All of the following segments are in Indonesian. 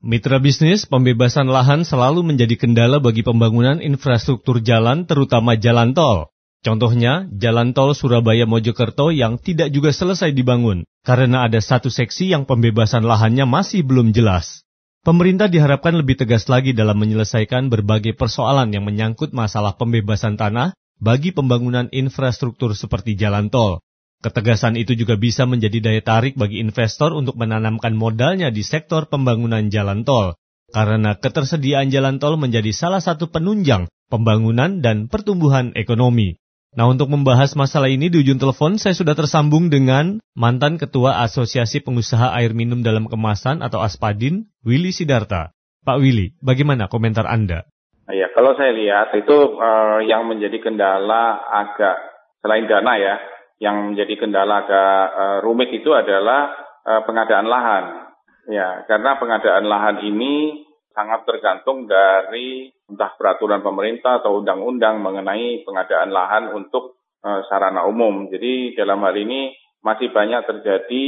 Mitra bisnis, pembebasan lahan selalu menjadi kendala bagi pembangunan infrastruktur jalan, terutama jalan tol. Contohnya, jalan tol Surabaya-Mojokerto yang tidak juga selesai dibangun, karena ada satu seksi yang pembebasan lahannya masih belum jelas. Pemerintah diharapkan lebih tegas lagi dalam menyelesaikan berbagai persoalan yang menyangkut masalah pembebasan tanah bagi pembangunan infrastruktur seperti jalan tol. Ketegasan itu juga bisa menjadi daya tarik bagi investor untuk menanamkan modalnya di sektor pembangunan jalan tol, karena ketersediaan jalan tol menjadi salah satu penunjang pembangunan dan pertumbuhan ekonomi. Nah, untuk membahas masalah ini di ujung telepon saya sudah tersambung dengan mantan Ketua Asosiasi Pengusaha Air Minum Dalam Kemasan atau Aspadin, Willy Sidarta. Pak Willy, bagaimana komentar Anda? Ya, kalau saya lihat itu yang menjadi kendala agak selain dana ya, yang menjadi kendala agak rumit itu adalah pengadaan lahan. Ya, karena pengadaan lahan ini sangat tergantung dari entah peraturan pemerintah atau undang-undang mengenai pengadaan lahan untuk sarana umum. Jadi dalam hal ini masih banyak terjadi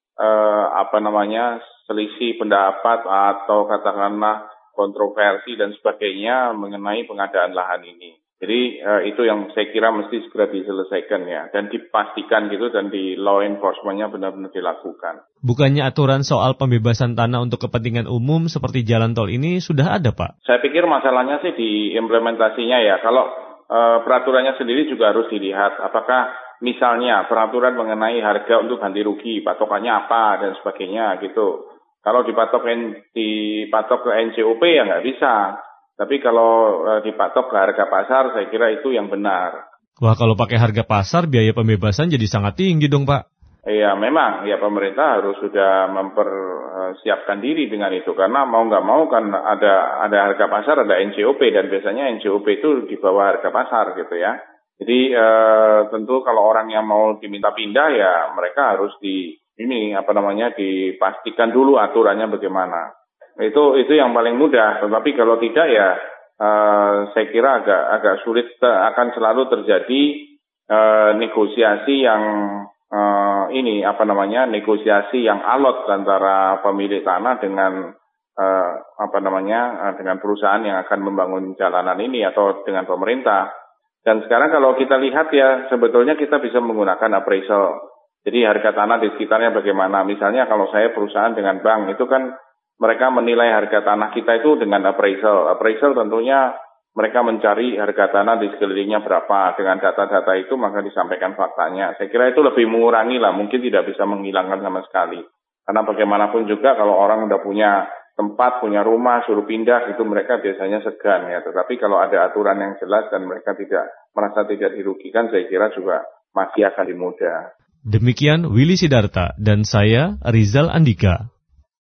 selisih pendapat atau katakanlah kontroversi dan sebagainya mengenai pengadaan lahan ini. Jadi itu yang saya kira mesti segera diselesaikan ya, dan dipastikan gitu dan di law enforcement-nya benar-benar dilakukan. Bukannya aturan soal pembebasan tanah untuk kepentingan umum seperti jalan tol ini sudah ada, Pak? Saya pikir masalahnya sih di implementasinya ya. Kalau peraturannya sendiri juga harus dilihat. Apakah misalnya peraturan mengenai harga untuk ganti rugi, patokannya apa dan sebagainya gitu. Kalau dipatok ke NCOP ya nggak bisa. Tapi kalau dipatok ke harga pasar, saya kira itu yang benar. Wah, kalau pakai harga pasar, biaya pembebasan jadi sangat tinggi dong, Pak. Iya, memang. Ya, pemerintah harus sudah mempersiapkan diri dengan itu. Karena mau nggak mau kan ada harga pasar, ada NCOP. Dan biasanya NCOP itu di bawah harga pasar gitu ya. Jadi tentu kalau orang yang mau diminta pindah ya mereka harus dipastikan dulu aturannya bagaimana. Itu yang paling mudah, tetapi kalau tidak ya saya kira agak sulit, akan selalu terjadi negosiasi yang negosiasi yang alot antara pemilik tanah dengan dengan perusahaan yang akan membangun jalanan ini atau dengan pemerintah. Dan sekarang kalau kita lihat ya sebetulnya kita bisa menggunakan appraisal. Jadi harga tanah di sekitarnya bagaimana? Misalnya kalau saya perusahaan dengan bank itu kan mereka menilai harga tanah kita itu dengan appraisal. Appraisal tentunya mereka mencari harga tanah di sekelilingnya berapa. Dengan data-data itu maka disampaikan faktanya. Saya kira itu lebih mengurangi lah. Mungkin tidak bisa menghilangkan sama sekali. Karena bagaimanapun juga kalau orang udah punya tempat, punya rumah, suruh pindah, itu mereka biasanya segan ya. Tetapi kalau ada aturan yang jelas dan mereka merasa tidak dirugikan, saya kira juga masih akan dimudah. Demikian Willy Sidarta dan saya Rizal Andika.